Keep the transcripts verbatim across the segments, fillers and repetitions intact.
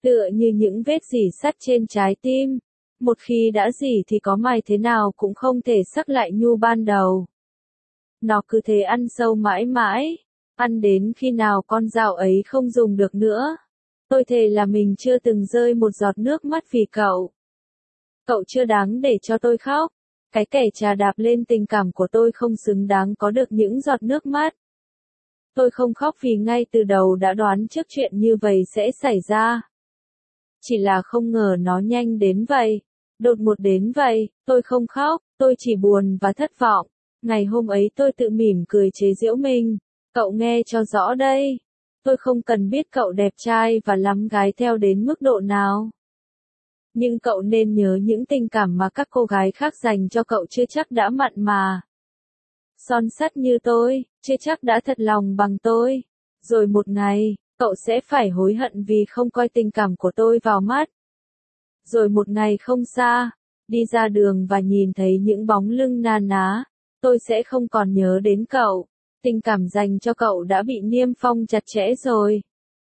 tựa như những vết rỉ sắt trên trái tim. Một khi đã rỉ thì có mài thế nào cũng không thể sắc lại nhu ban đầu. Nó cứ thế ăn sâu mãi mãi, ăn đến khi nào con dao ấy không dùng được nữa. Tôi thề là mình chưa từng rơi một giọt nước mắt vì cậu. Cậu chưa đáng để cho tôi khóc. Cái kẻ chà đạp lên tình cảm của tôi không xứng đáng có được những giọt nước mắt. Tôi không khóc vì ngay từ đầu đã đoán trước chuyện như vậy sẽ xảy ra. Chỉ là không ngờ nó nhanh đến vậy. Đột ngột đến vậy, tôi không khóc, tôi chỉ buồn và thất vọng. Ngày hôm ấy tôi tự mỉm cười chế giễu mình. Cậu nghe cho rõ đây. Tôi không cần biết cậu đẹp trai và lắm gái theo đến mức độ nào. Nhưng cậu nên nhớ những tình cảm mà các cô gái khác dành cho cậu chưa chắc đã mặn mà. Son sắt như tôi, chưa chắc đã thật lòng bằng tôi. Rồi một ngày, cậu sẽ phải hối hận vì không coi tình cảm của tôi vào mắt. Rồi một ngày không xa, đi ra đường và nhìn thấy những bóng lưng na ná, tôi sẽ không còn nhớ đến cậu. Tình cảm dành cho cậu đã bị niêm phong chặt chẽ rồi.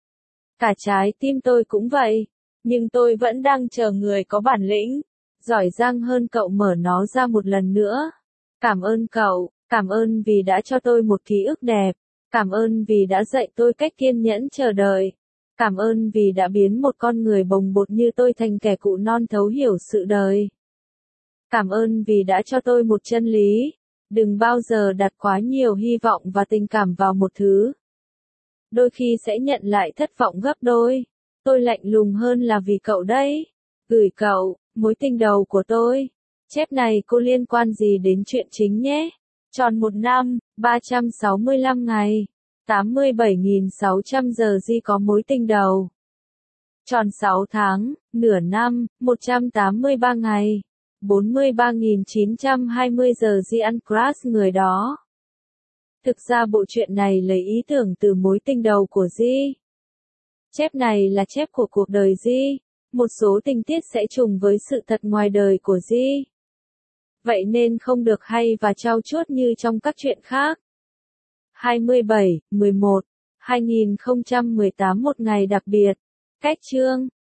Cả trái tim tôi cũng vậy, nhưng tôi vẫn đang chờ người có bản lĩnh, giỏi giang hơn cậu mở nó ra một lần nữa. Cảm ơn cậu, cảm ơn vì đã cho tôi một ký ức đẹp, cảm ơn vì đã dạy tôi cách kiên nhẫn chờ đợi, cảm ơn vì đã biến một con người bồng bột như tôi thành kẻ cụ non thấu hiểu sự đời. Cảm ơn vì đã cho tôi một chân lý. Đừng bao giờ đặt quá nhiều hy vọng và tình cảm vào một thứ. Đôi khi sẽ nhận lại thất vọng gấp đôi. Tôi lạnh lùng hơn là vì cậu đấy. Gửi cậu, mối tình đầu của tôi. Chép này cô liên quan gì đến chuyện chính nhé? Tròn một năm, ba trăm sáu mươi lăm ngày, tám mươi bảy nghìn sáu trăm giờ Di có mối tình đầu. Tròn sáu tháng, nửa năm, một trăm tám mươi ba ngày. bốn mươi ba nghìn chín trăm hai mươi giờ Di ăn crush người đó. Thực ra bộ truyện này lấy ý tưởng từ mối tình đầu của Di. Chép này là chép của cuộc đời Di. Một số tình tiết sẽ trùng với sự thật ngoài đời của Di. Vậy nên không được hay và trau chuốt như trong các truyện khác. hai mươi bảy, mười một, hai nghìn không trăm mười tám một ngày đặc biệt. Cách chương